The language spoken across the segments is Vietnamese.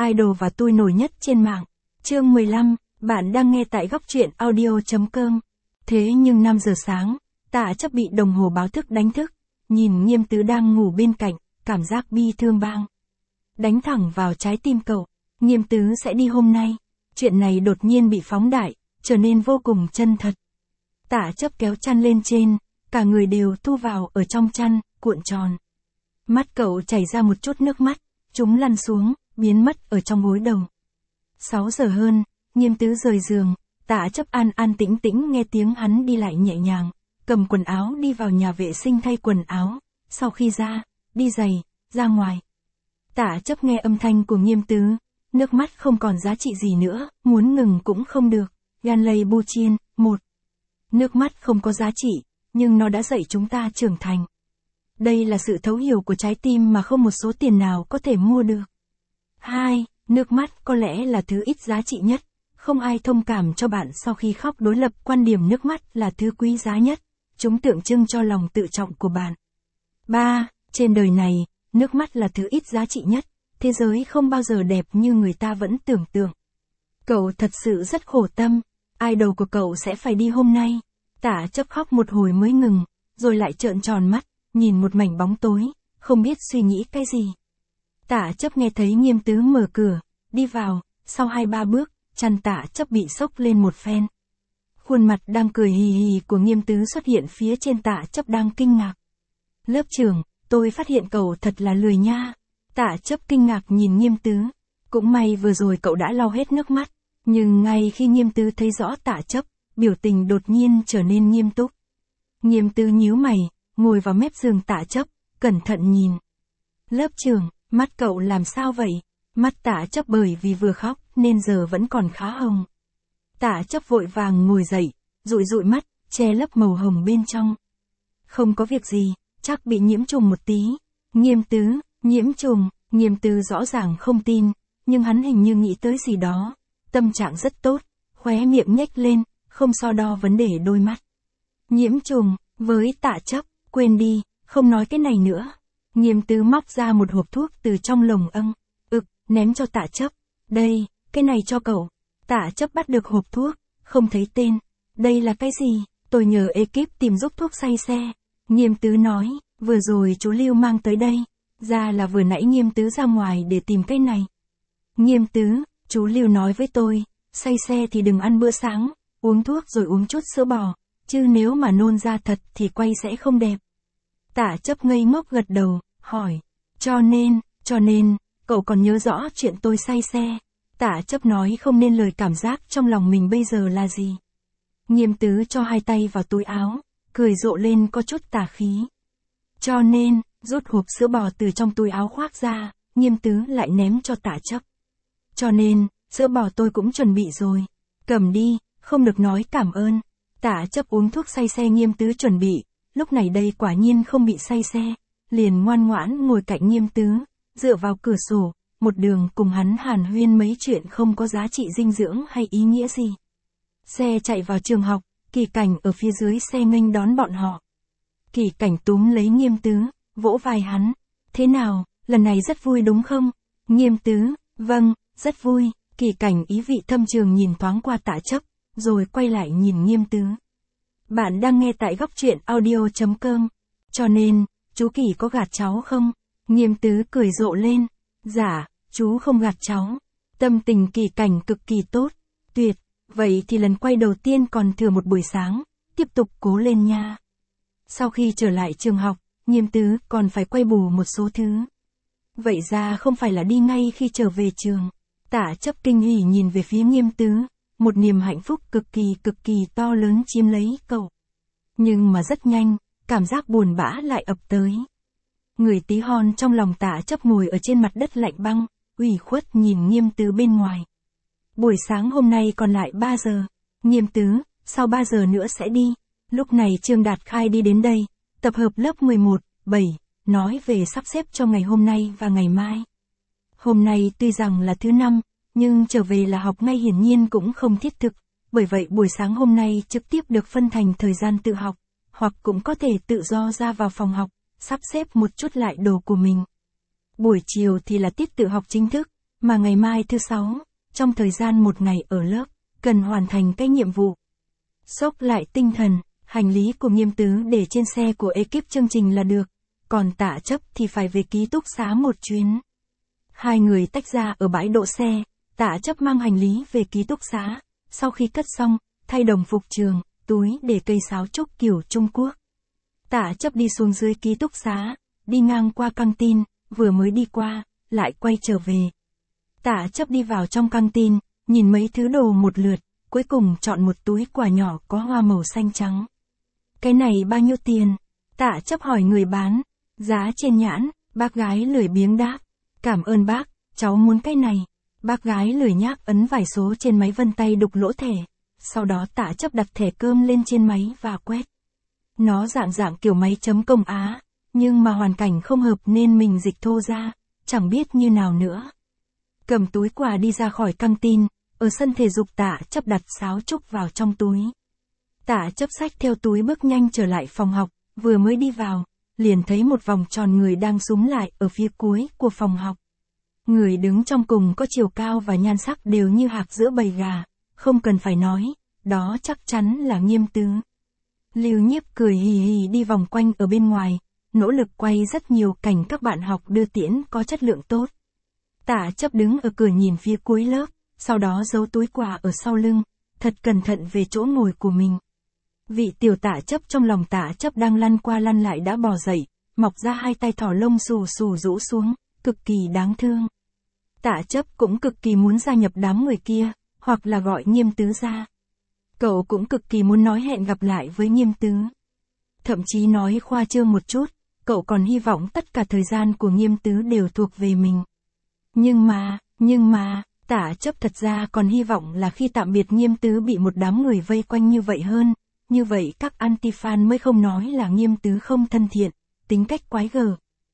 idol và tôi nổi nhất trên mạng. Chương 15, bạn đang nghe tại góc truyện audio.com. Thế nhưng 5 giờ sáng, Tạ Chấp bị đồng hồ báo thức đánh thức, nhìn Nghiêm Tứ đang ngủ bên cạnh, cảm giác bi thương bang đánh thẳng vào trái tim cậu. Nghiêm Tứ sẽ đi hôm nay. Chuyện này đột nhiên bị phóng đại, trở nên vô cùng chân thật. Tạ Chấp kéo chăn lên trên, cả người đều thu vào ở trong chăn, cuộn tròn. Mắt cậu chảy ra một chút nước mắt, chúng lăn xuống, biến mất ở trong gối đầu. 6 giờ hơn, Nghiêm Tứ rời giường, Tạ Chấp an an tĩnh tĩnh nghe tiếng hắn đi lại nhẹ nhàng, cầm quần áo đi vào nhà vệ sinh thay quần áo, sau khi ra, đi giày, ra ngoài. Tạ Chấp nghe âm thanh của Nghiêm Tứ, nước mắt không còn giá trị gì nữa, muốn ngừng cũng không được. Ganley Buchin, 1. Nước mắt không có giá trị, nhưng nó đã dạy chúng ta trưởng thành. Đây là sự thấu hiểu của trái tim mà không một số tiền nào có thể mua được. 2. Nước mắt có lẽ là thứ ít giá trị nhất. Không ai thông cảm cho bạn sau khi khóc. Đối lập quan điểm nước mắt là thứ quý giá nhất. Chúng tượng trưng cho lòng tự trọng của bạn. 3. Trên đời này, nước mắt là thứ ít giá trị nhất. Thế giới không bao giờ đẹp như người ta vẫn tưởng tượng. Cậu thật sự rất khổ tâm. Idol của cậu sẽ phải đi hôm nay. Tạ Chấp khóc một hồi mới ngừng, rồi lại trợn tròn mắt, nhìn một mảnh bóng tối, không biết suy nghĩ cái gì. Tạ Chấp nghe thấy Nghiêm Tứ mở cửa, đi vào, sau 2-3 bước, chăn Tạ Chấp bị xốc lên một phen. Khuôn mặt đang cười hì hì của Nghiêm Tứ xuất hiện phía trên. Tạ Chấp đang kinh ngạc. Lớp trưởng, tôi phát hiện cậu thật là lười nha. Tạ Chấp kinh ngạc nhìn Nghiêm Tứ. Cũng may vừa rồi cậu đã lau hết nước mắt. Nhưng ngay khi Nghiêm Tứ thấy rõ Tạ Chấp, biểu tình đột nhiên trở nên nghiêm túc. Nghiêm Tứ nhíu mày, ngồi vào mép giường Tạ Chấp, cẩn thận nhìn. Lớp trưởng, mắt cậu làm sao vậy? Mắt Tạ Chấp bởi vì vừa khóc nên giờ vẫn còn khá hồng. Tạ Chấp vội vàng ngồi dậy, dụi dụi mắt, che lấp màu hồng bên trong. Không có việc gì, chắc bị nhiễm trùng một tí. Nghiêm Tứ, nhiễm trùng, Nghiêm Tứ rõ ràng không tin, nhưng hắn hình như nghĩ tới gì đó. Tâm trạng rất tốt, khóe miệng nhếch lên, không so đo vấn đề đôi mắt. Nhiễm trùng, với Tạ Chấp, quên đi, không nói cái này nữa. Nghiêm Tứ móc ra một hộp thuốc từ trong lồng âng, ném cho Tạ Chấp. Đây, cái này cho cậu. Tạ Chấp bắt được hộp thuốc, không thấy tên. Đây là cái gì? Tôi nhờ ekip tìm giúp thuốc say xe. Nghiêm Tứ nói, vừa rồi chú Lưu mang tới đây. Ra là vừa nãy Nghiêm Tứ ra ngoài để tìm cái này. Nghiêm Tứ, chú Lưu nói với tôi, say xe thì đừng ăn bữa sáng, uống thuốc rồi uống chút sữa bò, chứ nếu mà nôn ra thật thì quay sẽ không đẹp. Tạ Chấp ngây ngốc gật đầu, hỏi, cho nên, cậu còn nhớ rõ chuyện tôi say xe. Tạ Chấp nói không nên lời cảm giác trong lòng mình bây giờ là gì. Nghiêm Tứ cho 2 tay vào túi áo, cười rộ lên có chút tà khí. Cho nên, rút hộp sữa bò từ trong túi áo khoác ra, Nghiêm Tứ lại ném cho Tạ Chấp. Cho nên, sữa bò tôi cũng chuẩn bị rồi. Cầm đi, không được nói cảm ơn. Tạ Chấp uống thuốc say xe Nghiêm Tứ chuẩn bị, lúc này đây quả nhiên không bị say xe, liền ngoan ngoãn ngồi cạnh Nghiêm Tứ, dựa vào cửa sổ, một đường cùng hắn hàn huyên mấy chuyện không có giá trị dinh dưỡng hay ý nghĩa gì. Xe chạy vào trường học, Kỳ Cảnh ở phía dưới xe nghênh đón bọn họ. Kỳ Cảnh túm lấy Nghiêm Tứ, vỗ vai hắn. Thế nào, lần này rất vui đúng không? Nghiêm Tứ, vâng, rất vui. Kỳ Cảnh ý vị thâm trường nhìn thoáng qua Tạ Chấp, rồi quay lại nhìn Nghiêm Tứ. Bạn đang nghe tại góc truyện audio.com. Cho nên, chú Kỳ có gạt cháu không? Nghiêm Tứ cười rộ lên. Dạ, chú không gạt cháu. Tâm tình Kỳ Cảnh cực kỳ tốt. Tuyệt, vậy thì lần quay đầu tiên còn thừa một buổi sáng. Tiếp tục cố lên nha. Sau khi trở lại trường học, Nghiêm Tứ còn phải quay bù một số thứ. Vậy ra không phải là đi ngay khi trở về trường. Tạ Chấp kinh hỉ nhìn về phía Nghiêm Tứ, một niềm hạnh phúc cực kỳ to lớn chiếm lấy cậu. Nhưng mà rất nhanh, cảm giác buồn bã lại ập tới. Người tí hon trong lòng Tạ Chấp ngồi ở trên mặt đất lạnh băng, ủy khuất nhìn Nghiêm Tứ bên ngoài. Buổi sáng hôm nay còn lại 3 giờ. Nghiêm Tứ, sau 3 giờ nữa sẽ đi. Lúc này Trương Đạt Khai đi đến đây, tập hợp lớp 11, 7, nói về sắp xếp cho ngày hôm nay và ngày mai. Hôm nay tuy rằng là thứ 5, nhưng trở về là học ngay hiển nhiên cũng không thiết thực, bởi vậy buổi sáng hôm nay trực tiếp được phân thành thời gian tự học, hoặc cũng có thể tự do ra vào phòng học, sắp xếp một chút lại đồ của mình. Buổi chiều thì là tiết tự học chính thức, mà ngày mai thứ 6, trong thời gian một ngày ở lớp, cần hoàn thành cái nhiệm vụ. Xốc lại tinh thần, hành lý của Nghiêm Tứ để trên xe của ekip chương trình là được, còn Tạ Chấp thì phải về ký túc xá một chuyến. Hai người tách ra ở bãi đỗ xe, Tạ Chấp mang hành lý về ký túc xá, sau khi cất xong, thay đồng phục trường, túi để cây sáo trúc kiểu Trung Quốc. Tạ Chấp đi xuống dưới ký túc xá, đi ngang qua căng tin, vừa mới đi qua, lại quay trở về. Tạ Chấp đi vào trong căng tin, nhìn mấy thứ đồ một lượt, cuối cùng chọn một túi quà nhỏ có hoa màu xanh trắng. Cái này bao nhiêu tiền? Tạ Chấp hỏi người bán. Giá trên nhãn, bác gái lười biếng đáp. Cảm ơn bác, cháu muốn cái này. Bác gái lười nhác ấn vài số trên máy vân tay đục lỗ thẻ. Sau đó Tạ Chấp đặt thẻ cơm lên trên máy và quét. Nó dạng kiểu máy chấm công Á, nhưng mà hoàn cảnh không hợp nên mình dịch thô ra, chẳng biết như nào nữa. Cầm túi quà đi ra khỏi căng tin, ở sân thể dục Tạ Chấp đặt sáo trúc vào trong túi. Tạ Chấp xách theo túi bước nhanh trở lại phòng học, vừa mới đi vào, liền thấy một vòng tròn người đang súm lại ở phía cuối của phòng học. Người đứng trong cùng có chiều cao và nhan sắc đều như hạc giữa bầy gà, không cần phải nói, đó chắc chắn là Nghiêm Tứ. Lưu Nhiếp cười hì hì đi vòng quanh ở bên ngoài, nỗ lực quay rất nhiều cảnh các bạn học đưa tiễn có chất lượng tốt. Tạ Chấp đứng ở cửa nhìn phía cuối lớp, sau đó giấu túi quà ở sau lưng, thật cẩn thận về chỗ ngồi của mình. Vị tiểu Tạ Chấp trong lòng Tạ Chấp đang lăn qua lăn lại đã bò dậy, mọc ra hai tay thỏ lông xù xù rũ xuống, cực kỳ đáng thương. Tạ Chấp cũng cực kỳ muốn gia nhập đám người kia, hoặc là gọi Nghiêm Tứ ra. Cậu cũng cực kỳ muốn nói hẹn gặp lại với Nghiêm Tứ. Thậm chí nói khoa trương một chút, cậu còn hy vọng tất cả thời gian của Nghiêm Tứ đều thuộc về mình. Nhưng mà, Tạ Chấp thật ra còn hy vọng là khi tạm biệt Nghiêm Tứ bị một đám người vây quanh như vậy hơn, như vậy các anti-fan mới không nói là Nghiêm Tứ không thân thiện, tính cách quái gở.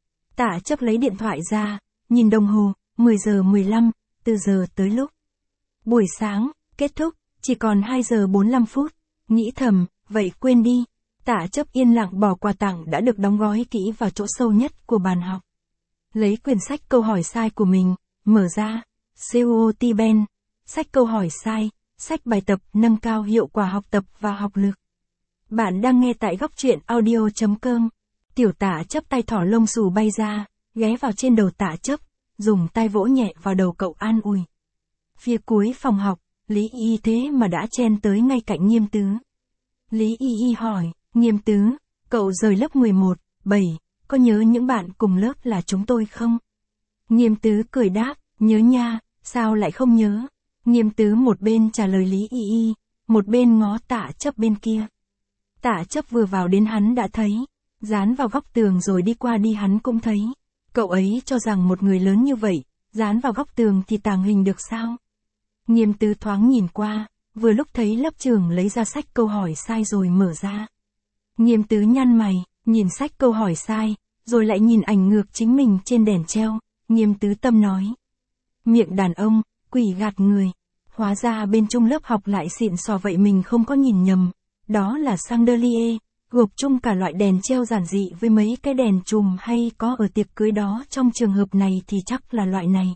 Tạ Chấp lấy điện thoại ra, nhìn đồng hồ, 10 giờ 15, từ giờ tới lúc. Buổi sáng, kết thúc, chỉ còn 2 giờ 45 phút, nghĩ thầm, vậy quên đi. Tạ Chấp yên lặng bỏ quà tặng đã được đóng gói kỹ vào chỗ sâu nhất của bàn học. Lấy quyển sách câu hỏi sai của mình, mở ra, COT Ben, sách câu hỏi sai, sách bài tập nâng cao hiệu quả học tập và học lực. Bạn đang nghe tại góc truyện audio.com. Tiểu Tạ Chấp tay thỏ lông xù bay ra, ghé vào trên đầu Tạ Chấp, dùng tay vỗ nhẹ vào đầu cậu an ủi. Phía cuối phòng học, Lý Y thế mà đã chen tới ngay cạnh Nghiêm Tứ. Lý Y hỏi, Nghiêm Tứ, cậu rời lớp 11, 7, có nhớ những bạn cùng lớp là chúng tôi không? Nghiêm Tứ cười đáp, nhớ nha, sao lại không nhớ? Nghiêm Tứ một bên trả lời Lý Y, một bên ngó Tạ Chấp bên kia. Tạ Chấp vừa vào đến hắn đã thấy, dán vào góc tường rồi đi qua đi hắn cũng thấy. Cậu ấy cho rằng một người lớn như vậy, dán vào góc tường thì tàng hình được sao? Nghiêm Tứ thoáng nhìn qua, vừa lúc thấy lớp trưởng lấy ra sách câu hỏi sai rồi mở ra. Nghiêm Tứ nhăn mày, nhìn sách câu hỏi sai, rồi lại nhìn ảnh ngược chính mình trên đèn treo, Nghiêm Tứ tâm nói. Miệng đàn ông, quỷ gạt người. Hóa ra bên chung lớp học lại xịn sò vậy mình không có nhìn nhầm. Đó là chandelier, gộp chung cả loại đèn treo giản dị với mấy cái đèn chùm hay có ở tiệc cưới đó, trong trường hợp này thì chắc là loại này.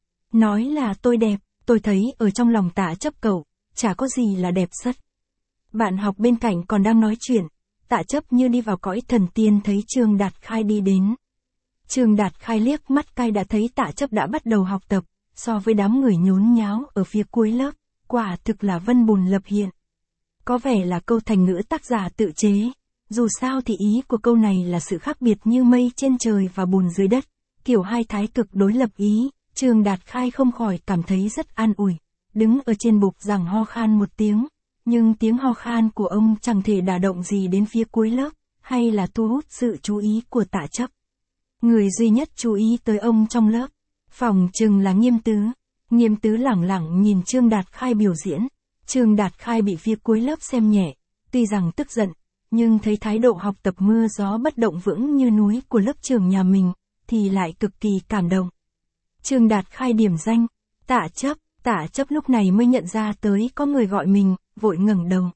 Nói là tôi đẹp, tôi thấy ở trong lòng Tạ Chấp cậu, chả có gì là đẹp sất. Bạn học bên cạnh còn đang nói chuyện, Tạ Chấp như đi vào cõi thần tiên thấy Trương Đạt Khai đi đến. Trương Đạt Khai liếc mắt cay đã thấy Tạ Chấp đã bắt đầu học tập, so với đám người nhốn nháo ở phía cuối lớp, quả thực là vân bùn lập hiện. Có vẻ là câu thành ngữ tác giả tự chế, dù sao thì ý của câu này là sự khác biệt như mây trên trời và bùn dưới đất, kiểu hai thái cực đối lập ý. Trương Đạt Khai không khỏi cảm thấy rất an ủi, đứng ở trên bục giảng ho khan một tiếng, nhưng tiếng ho khan của ông chẳng thể đả động gì đến phía cuối lớp, hay là thu hút sự chú ý của Tạ Chấp. Người duy nhất chú ý tới ông trong lớp, phòng chừng là Nghiêm Tứ. Nghiêm Tứ lẳng lặng nhìn Trương Đạt Khai biểu diễn. Trương Đạt Khai bị phía cuối lớp xem nhẹ, tuy rằng tức giận, nhưng thấy thái độ học tập mưa gió bất động vững như núi của lớp trưởng nhà mình, thì lại cực kỳ cảm động. Trương Đạt Khai điểm danh, Tạ Chấp lúc này mới nhận ra tới có người gọi mình, vội ngẩng đầu.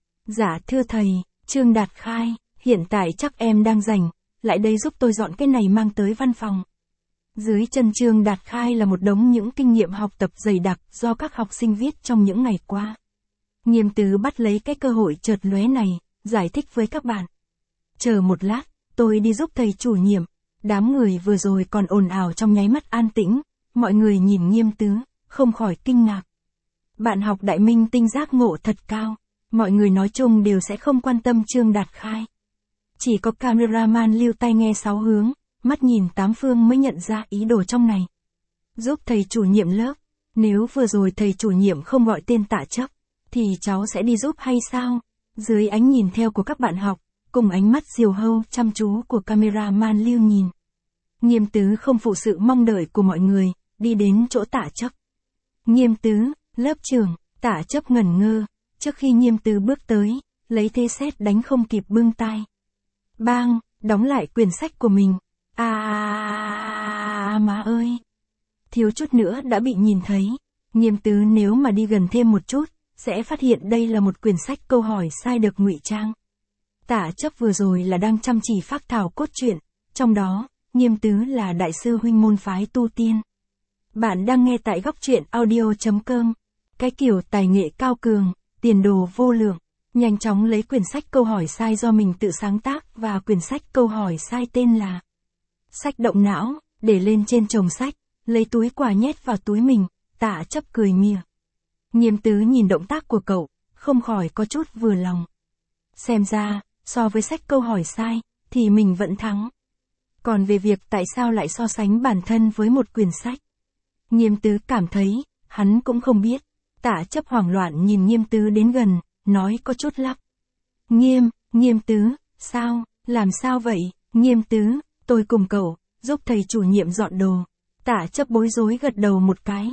Dạ thưa thầy, Trương Đạt Khai, hiện tại chắc em đang rảnh, lại đây giúp tôi dọn cái này mang tới văn phòng. Dưới chân Trương Đạt Khai là một đống những kinh nghiệm học tập dày đặc do các học sinh viết trong những ngày qua. Nghiêm Tứ bắt lấy cái cơ hội chợt lóe này, giải thích với các bạn. Chờ một lát, tôi đi giúp thầy chủ nhiệm. Đám người vừa rồi còn ồn ào trong nháy mắt an tĩnh, mọi người nhìn Nghiêm Tứ, không khỏi kinh ngạc. Bạn học Đại Minh Tinh giác ngộ thật cao, mọi người nói chung đều sẽ không quan tâm Trương Đạt Khai. Chỉ có cameraman Lưu tai nghe sáu hướng, mắt nhìn tám phương mới nhận ra ý đồ trong này. Giúp thầy chủ nhiệm lớp, nếu vừa rồi thầy chủ nhiệm không gọi tên Tạ Chấp, thì cháu sẽ đi giúp hay sao? Dưới ánh nhìn theo của các bạn học, cùng ánh mắt diều hâu chăm chú của cameraman Lưu nhìn. Nghiêm Tứ không phụ sự mong đợi của mọi người, đi đến chỗ Tạ Chấp. Nghiêm Tứ, lớp trưởng, Tạ Chấp ngẩn ngơ, trước khi Nghiêm Tứ bước tới, lấy thế sét đánh không kịp bưng tai. Bang, đóng lại quyển sách của mình. Má ơi! Thiếu chút nữa đã bị nhìn thấy. Nghiêm Tứ nếu mà đi gần thêm một chút, sẽ phát hiện đây là một quyển sách câu hỏi sai được ngụy trang. Tạ Chấp vừa rồi là đang chăm chỉ phác thảo cốt truyện, trong đó, Nghiêm Tứ là đại sư huynh môn phái tu tiên. Bạn đang nghe tại góc truyện audio.com. Cái kiểu tài nghệ cao cường, tiền đồ vô lượng. Nhanh chóng lấy quyển sách câu hỏi sai do mình tự sáng tác và quyển sách câu hỏi sai tên là Sách động não, để lên trên chồng sách, lấy túi quà nhét vào túi mình, Tạ Chấp cười mỉa. Nghiêm Tứ nhìn động tác của cậu, không khỏi có chút vừa lòng. Xem ra, so với sách câu hỏi sai, thì mình vẫn thắng. Còn về việc tại sao lại so sánh bản thân với một quyển sách, Nghiêm Tứ cảm thấy, hắn cũng không biết. Tạ Chấp hoảng loạn nhìn Nghiêm Tứ đến gần, nói có chút lắp. Nghiêm Tứ, sao, làm sao vậy? Nghiêm Tứ, tôi cùng cậu, giúp thầy chủ nhiệm dọn đồ. Tạ Chấp bối rối gật đầu một cái.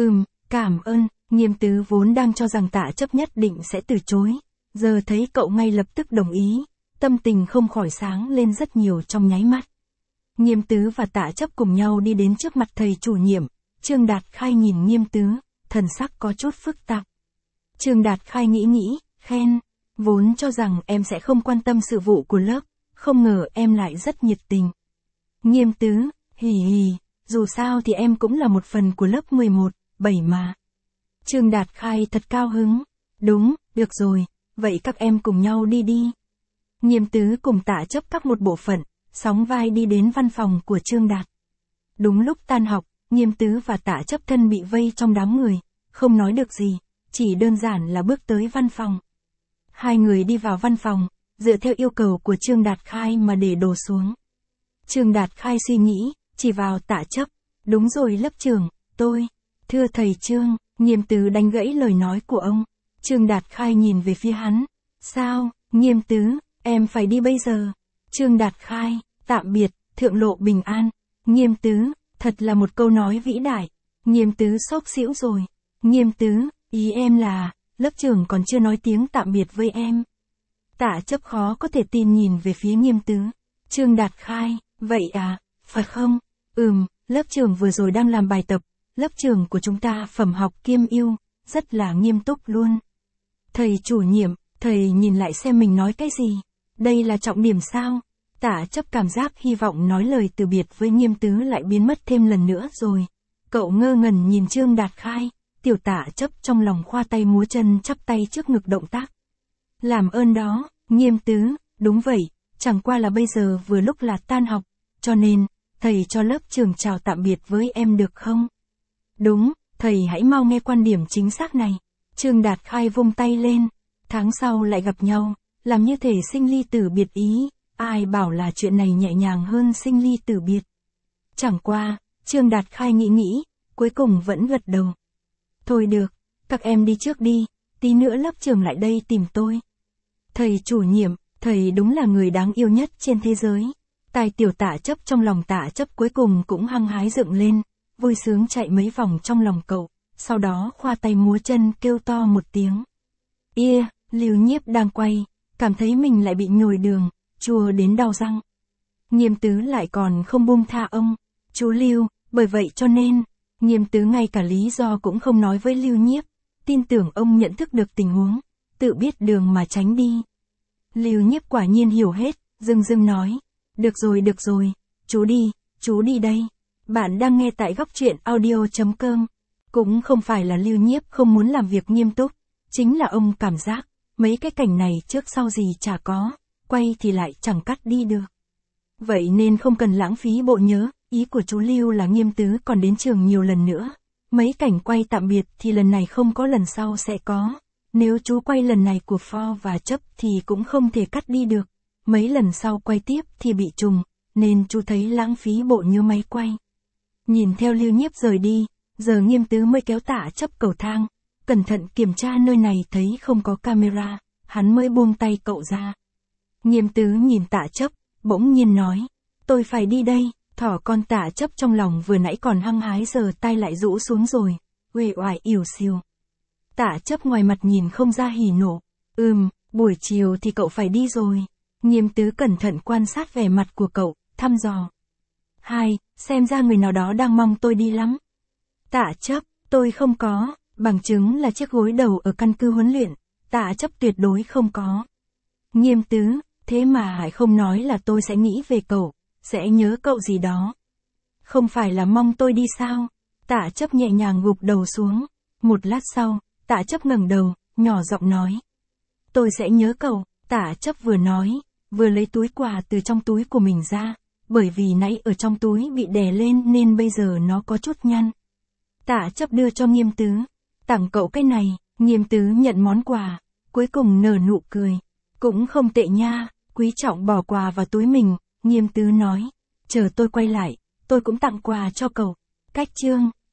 Cảm ơn. Nghiêm Tứ vốn đang cho rằng Tạ Chấp nhất định sẽ từ chối. Giờ thấy cậu ngay lập tức đồng ý, tâm tình không khỏi sáng lên rất nhiều trong nháy mắt. Nghiêm Tứ và Tạ Chấp cùng nhau đi đến trước mặt thầy chủ nhiệm. Trương Đạt Khai nhìn Nghiêm Tứ, thần sắc có chút phức tạp. Trương Đạt Khai nghĩ, khen. Vốn cho rằng em sẽ không quan tâm sự vụ của lớp, không ngờ em lại rất nhiệt tình. Nghiêm Tứ, hì, dù sao thì em cũng là một phần của lớp 11, 7 mà. Trương Đạt Khai thật cao hứng. Đúng, được rồi, vậy các em cùng nhau đi. Nghiêm Tứ cùng Tạ Chấp các một bộ phận, sóng vai đi đến văn phòng của Trương Đạt. Đúng lúc tan học, Nghiêm Tứ và Tạ Chấp thân bị vây trong đám người, không nói được gì, chỉ đơn giản là bước tới văn phòng. Hai người đi vào văn phòng, dựa theo yêu cầu của Trương Đạt Khai mà để đồ xuống. Trương Đạt Khai suy nghĩ, chỉ vào Tạ Chấp. Đúng rồi lớp trưởng, tôi. Thưa thầy Trương, Nghiêm Tứ đánh gãy lời nói của ông. Trương Đạt Khai nhìn về phía hắn. Sao, Nghiêm Tứ, em phải đi bây giờ. Trương Đạt Khai, tạm biệt, thượng lộ bình an. Nghiêm Tứ, thật là một câu nói vĩ đại. Nghiêm Tứ xốc xỉu rồi. Nghiêm Tứ, ý em là, lớp trưởng còn chưa nói tiếng tạm biệt với em. Tạ Chấp khó có thể tin nhìn về phía Nghiêm Tứ. Trương Đạt Khai, vậy à, phải không? Lớp trưởng vừa rồi đang làm bài tập. Lớp trưởng của chúng ta phẩm học kiêm ưu, rất là nghiêm túc luôn. Thầy chủ nhiệm, thầy nhìn lại xem mình nói cái gì. Đây là trọng điểm sao? Tạ Chấp cảm giác hy vọng nói lời từ biệt với Nghiêm Tứ lại biến mất thêm lần nữa rồi. Cậu ngơ ngẩn nhìn Trương Đạt Khai, tiểu Tạ Chấp trong lòng khoa tay múa chân chắp tay trước ngực động tác. Làm ơn đó, Nghiêm Tứ, đúng vậy, chẳng qua là bây giờ vừa lúc là tan học, cho nên, thầy cho lớp trưởng chào tạm biệt với em được không? Đúng, thầy hãy mau nghe quan điểm chính xác này. Trương Đạt Khai vung tay lên, tháng sau lại gặp nhau, làm như thể sinh ly tử biệt ý, ai bảo là chuyện này nhẹ nhàng hơn sinh ly tử biệt. Chẳng qua, Trương Đạt Khai nghĩ, cuối cùng vẫn gật đầu. Thôi được, các em đi trước đi, tí nữa lớp trưởng lại đây tìm tôi. Thầy chủ nhiệm, thầy đúng là người đáng yêu nhất trên thế giới. Tài tiểu Tạ Chấp trong lòng Tạ Chấp cuối cùng cũng hăng hái dựng lên, vui sướng chạy mấy vòng trong lòng cậu, sau đó khoa tay múa chân kêu to một tiếng. Lưu Nhiếp đang quay, cảm thấy mình lại bị nhồi đường, chua đến đau răng. Nghiêm Tứ lại còn không buông tha ông. Chú Lưu, bởi vậy cho nên, Nghiêm Tứ ngay cả lý do cũng không nói với Lưu Nhiếp, tin tưởng ông nhận thức được tình huống, tự biết đường mà tránh đi. Lưu Nhiếp quả nhiên hiểu hết, dưng nói, được rồi, chú đi đây. Bạn đang nghe tại góc truyện audio.com. Cũng không phải là Lưu Nhiếp không muốn làm việc nghiêm túc, chính là ông cảm giác, mấy cái cảnh này trước sau gì chả có, quay thì lại chẳng cắt đi được. Vậy nên không cần lãng phí bộ nhớ, ý của chú Lưu là Nghiêm Tứ còn đến trường nhiều lần nữa. Mấy cảnh quay tạm biệt thì lần này không có lần sau sẽ có. Nếu chú quay lần này của Pho và Chấp thì cũng không thể cắt đi được. Mấy lần sau quay tiếp thì bị trùng, nên chú thấy lãng phí bộ nhớ máy quay. Nhìn theo Lưu Nhiếp rời đi, giờ Nghiêm Tứ mới kéo Tạ Chấp cầu thang, cẩn thận kiểm tra nơi này thấy không có camera, hắn mới buông tay cậu ra. Nghiêm Tứ nhìn Tạ Chấp, bỗng nhiên nói, tôi phải đi đây. Thỏ con Tạ Chấp trong lòng vừa nãy còn hăng hái giờ tay lại rũ xuống rồi, uể oải ỉu xìu. Tạ Chấp ngoài mặt nhìn không ra hỉ nộ, buổi chiều thì cậu phải đi rồi. Nghiêm Tứ cẩn thận quan sát vẻ mặt của cậu, thăm dò. Xem ra người nào đó đang mong tôi đi lắm. Tạ Chấp, tôi không có, bằng chứng là chiếc gối đầu ở căn cứ huấn luyện, Tạ Chấp tuyệt đối không có. Nghiêm Tứ, thế mà Hải không nói là tôi sẽ nghĩ về cậu, sẽ nhớ cậu gì đó. Không phải là mong tôi đi sao? Tạ Chấp nhẹ nhàng gục đầu xuống. Một lát sau, Tạ Chấp ngẩng đầu, nhỏ giọng nói. Tôi sẽ nhớ cậu. Tạ Chấp vừa nói, vừa lấy túi quà từ trong túi của mình ra, bởi vì nãy ở trong túi bị đè lên nên bây giờ nó có chút nhăn. Tạ Chấp đưa cho Nghiêm Tứ. Tặng cậu cái này. Nghiêm Tứ nhận món quà, cuối cùng nở nụ cười. Cũng không tệ nha, quý trọng bỏ quà vào túi mình. Nghiêm Tứ nói, chờ tôi quay lại, tôi cũng tặng quà cho cậu. Cách chương